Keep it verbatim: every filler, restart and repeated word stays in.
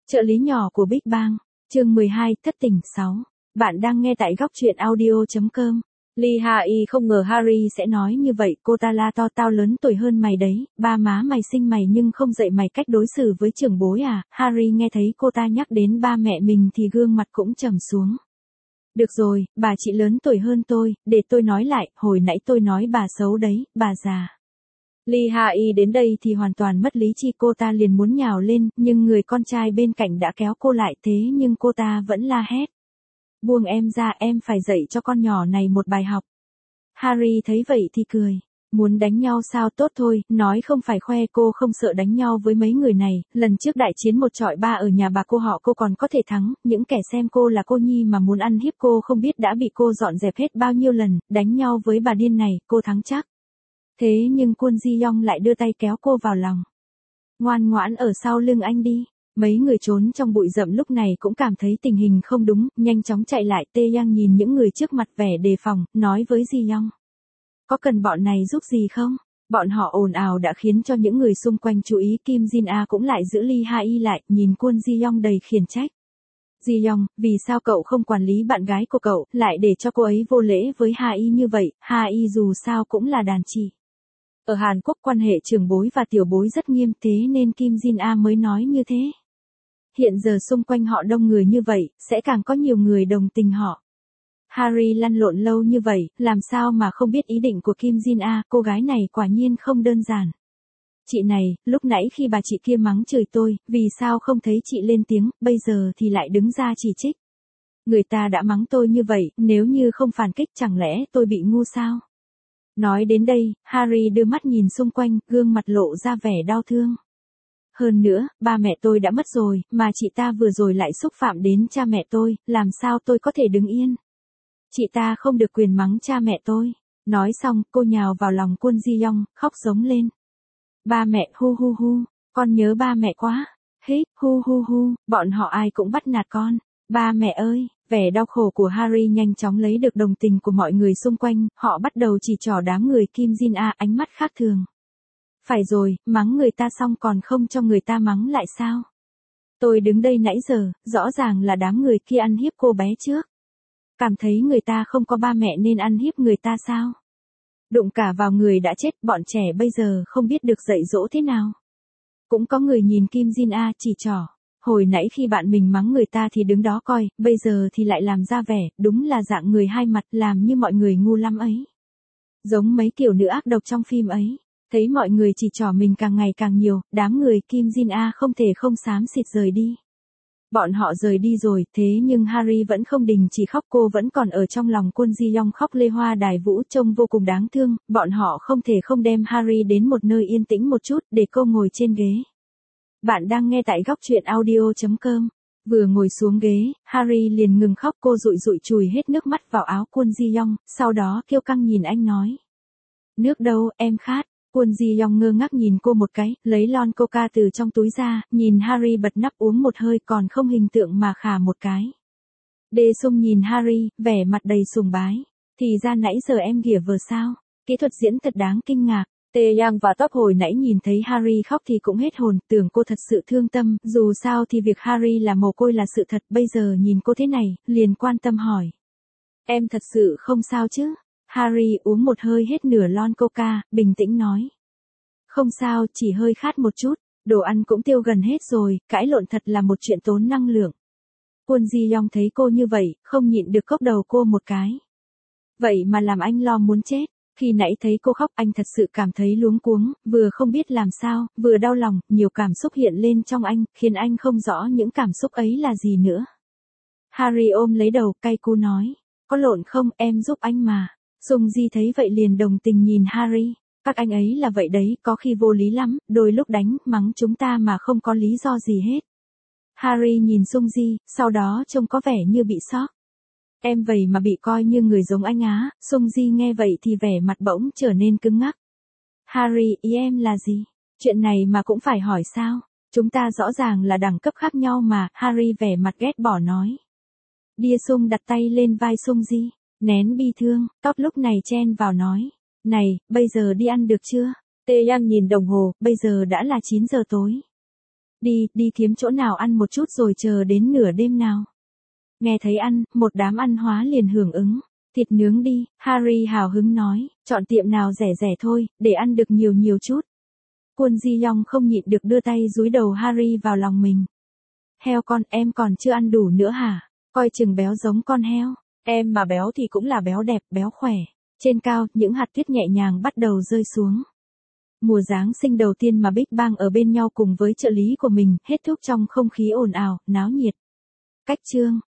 Trợ lý nhỏ của Big Bang, chương mười hai, thất tình sáu. Bạn đang nghe tại góc truyện audio chấm com. Lee Ha-i không ngờ Harry sẽ nói như vậy, cô ta la to, tao lớn tuổi hơn mày đấy, ba má mày sinh mày nhưng không dạy mày cách đối xử với trưởng bối à. Harry nghe thấy cô ta nhắc đến ba mẹ mình thì gương mặt cũng trầm xuống. Được rồi, bà chị lớn tuổi hơn tôi, để tôi nói lại, hồi nãy tôi nói bà xấu đấy, bà già. Lee Ha-i đến đây thì hoàn toàn mất lý trí, cô ta liền muốn nhào lên, nhưng người con trai bên cạnh đã kéo cô lại, thế nhưng cô ta vẫn la hét. Buông em ra, em phải dạy cho con nhỏ này một bài học. Harry thấy vậy thì cười. Muốn đánh nhau sao, tốt thôi, nói không phải khoe, cô không sợ đánh nhau với mấy người này, lần trước đại chiến một trọi ba ở nhà bà cô họ cô còn có thể thắng, những kẻ xem cô là cô nhi mà muốn ăn hiếp cô không biết đã bị cô dọn dẹp hết bao nhiêu lần, đánh nhau với bà điên này, cô thắng chắc. Thế nhưng Kwon Ji Young lại đưa tay kéo cô vào lòng. Ngoan ngoãn ở sau lưng anh đi. Mấy người trốn trong bụi rậm lúc này cũng cảm thấy tình hình không đúng, nhanh chóng chạy lại. Tae Yang nhìn những người trước mặt vẻ đề phòng, nói với Ji Young. Có cần bọn này giúp gì không? Bọn họ ồn ào đã khiến cho những người xung quanh chú ý. Kim Jin A cũng lại giữ Lee Ha-i lại, nhìn Kwon Ji Young đầy khiển trách. Ji Young, vì sao cậu không quản lý bạn gái của cậu, lại để cho cô ấy vô lễ với Ha-i như vậy? Ha-i dù sao cũng là đàn chị. Ở Hàn Quốc quan hệ trưởng bối và tiểu bối rất nghiêm, thế nên Kim Jin A mới nói như thế. Hiện giờ xung quanh họ đông người như vậy, sẽ càng có nhiều người đồng tình họ. Harry lăn lộn lâu như vậy, làm sao mà không biết ý định của Kim Jin A, cô gái này quả nhiên không đơn giản. Chị này, lúc nãy khi bà chị kia mắng chửi tôi, vì sao không thấy chị lên tiếng, bây giờ thì lại đứng ra chỉ trích. Người ta đã mắng tôi như vậy, nếu như không phản kích chẳng lẽ tôi bị ngu sao? Nói đến đây, Harry đưa mắt nhìn xung quanh, gương mặt lộ ra vẻ đau thương. Hơn nữa, ba mẹ tôi đã mất rồi, mà chị ta vừa rồi lại xúc phạm đến cha mẹ tôi, làm sao tôi có thể đứng yên? Chị ta không được quyền mắng cha mẹ tôi. Nói xong, cô nhào vào lòng Kwon Ji Young, khóc giống lên. Ba mẹ, hu hu hu, con nhớ ba mẹ quá. Hít, hu hu hu, bọn họ ai cũng bắt nạt con. Ba mẹ ơi, vẻ đau khổ của Harry nhanh chóng lấy được đồng tình của mọi người xung quanh, họ bắt đầu chỉ trỏ đám người Kim Jin A ánh mắt khác thường. Phải rồi, mắng người ta xong còn không cho người ta mắng lại sao? Tôi đứng đây nãy giờ, rõ ràng là đám người kia ăn hiếp cô bé trước. Cảm thấy người ta không có ba mẹ nên ăn hiếp người ta sao? Đụng cả vào người đã chết, bọn trẻ bây giờ không biết được dạy dỗ thế nào. Cũng có người nhìn Kim Jin A chỉ trỏ. Hồi nãy khi bạn mình mắng người ta thì đứng đó coi, bây giờ thì lại làm ra vẻ, đúng là dạng người hai mặt, làm như mọi người ngu lắm ấy. Giống mấy kiểu nữ ác độc trong phim ấy. Thấy mọi người chỉ trỏ mình càng ngày càng nhiều, đám người Kim Jin A không thể không xám xịt rời đi. Bọn họ rời đi rồi, thế nhưng Harry vẫn không đình chỉ khóc, cô vẫn còn ở trong lòng Kwon Ji Young khóc lê hoa đài vũ, trông vô cùng đáng thương, bọn họ không thể không đem Harry đến một nơi yên tĩnh một chút, để cô ngồi trên ghế. Bạn đang nghe tại góc truyện audio chấm com. Vừa ngồi xuống ghế, Harry liền ngừng khóc, cô dụi dụi chùi hết nước mắt vào áo Kwon Ji Young, sau đó kiêu căng nhìn anh nói. Nước đâu, em khát. Kwon Ji Young ngơ ngác nhìn cô một cái, lấy lon coca từ trong túi ra, nhìn Harry bật nắp uống một hơi còn không hình tượng mà khà một cái. Đê Sung nhìn Harry, vẻ mặt đầy sùng bái. Thì ra nãy giờ em ghỉa vờ sao? Kỹ thuật diễn thật đáng kinh ngạc. Tae Yang và Top hồi nãy nhìn thấy Harry khóc thì cũng hết hồn, tưởng cô thật sự thương tâm, dù sao thì việc Harry là mồ côi là sự thật, bây giờ nhìn cô thế này, liền quan tâm hỏi. Em thật sự không sao chứ? Harry uống một hơi hết nửa lon coca, bình tĩnh nói. Không sao, chỉ hơi khát một chút, đồ ăn cũng tiêu gần hết rồi, cãi lộn thật là một chuyện tốn năng lượng. Kwon Ji Young thấy cô như vậy, không nhịn được cốc đầu cô một cái. Vậy mà làm anh lo muốn chết. Khi nãy thấy cô khóc anh thật sự cảm thấy luống cuống, vừa không biết làm sao, vừa đau lòng, nhiều cảm xúc hiện lên trong anh, khiến anh không rõ những cảm xúc ấy là gì nữa. Harry ôm lấy đầu, cay cú nói. Có lộn không, em giúp anh mà. Sung Ji thấy vậy liền đồng tình nhìn Harry. Các anh ấy là vậy đấy, có khi vô lý lắm, đôi lúc đánh, mắng chúng ta mà không có lý do gì hết. Harry nhìn Sung Ji, sau đó trông có vẻ như bị sốc. Em vậy mà bị coi như người giống anh á. Sung Ji nghe vậy thì vẻ mặt bỗng trở nên cứng ngắc. Harry, ý em là gì? Chuyện này mà cũng phải hỏi sao? Chúng ta rõ ràng là đẳng cấp khác nhau mà. Harry vẻ mặt ghét bỏ nói. Đia Sung đặt tay lên vai Sung Ji. Nén bi thương, Top lúc này chen vào nói. Này, bây giờ đi ăn được chưa? Tae Yang nhìn đồng hồ, bây giờ đã là chín giờ tối. Đi, đi kiếm chỗ nào ăn một chút rồi chờ đến nửa đêm nào. Nghe thấy ăn, một đám ăn hóa liền hưởng ứng. Thịt nướng đi, Harry hào hứng nói, chọn tiệm nào rẻ rẻ thôi, để ăn được nhiều nhiều chút. Kwon Ji Young không nhịn được đưa tay dúi đầu Harry vào lòng mình. Heo con, em còn chưa ăn đủ nữa hả? Coi chừng béo giống con heo. Em mà béo thì cũng là béo đẹp, béo khỏe. Trên cao, những hạt tuyết nhẹ nhàng bắt đầu rơi xuống. Mùa Giáng sinh đầu tiên mà Big Bang ở bên nhau cùng với trợ lý của mình, hết thúc trong không khí ồn ào, náo nhiệt. Cách chương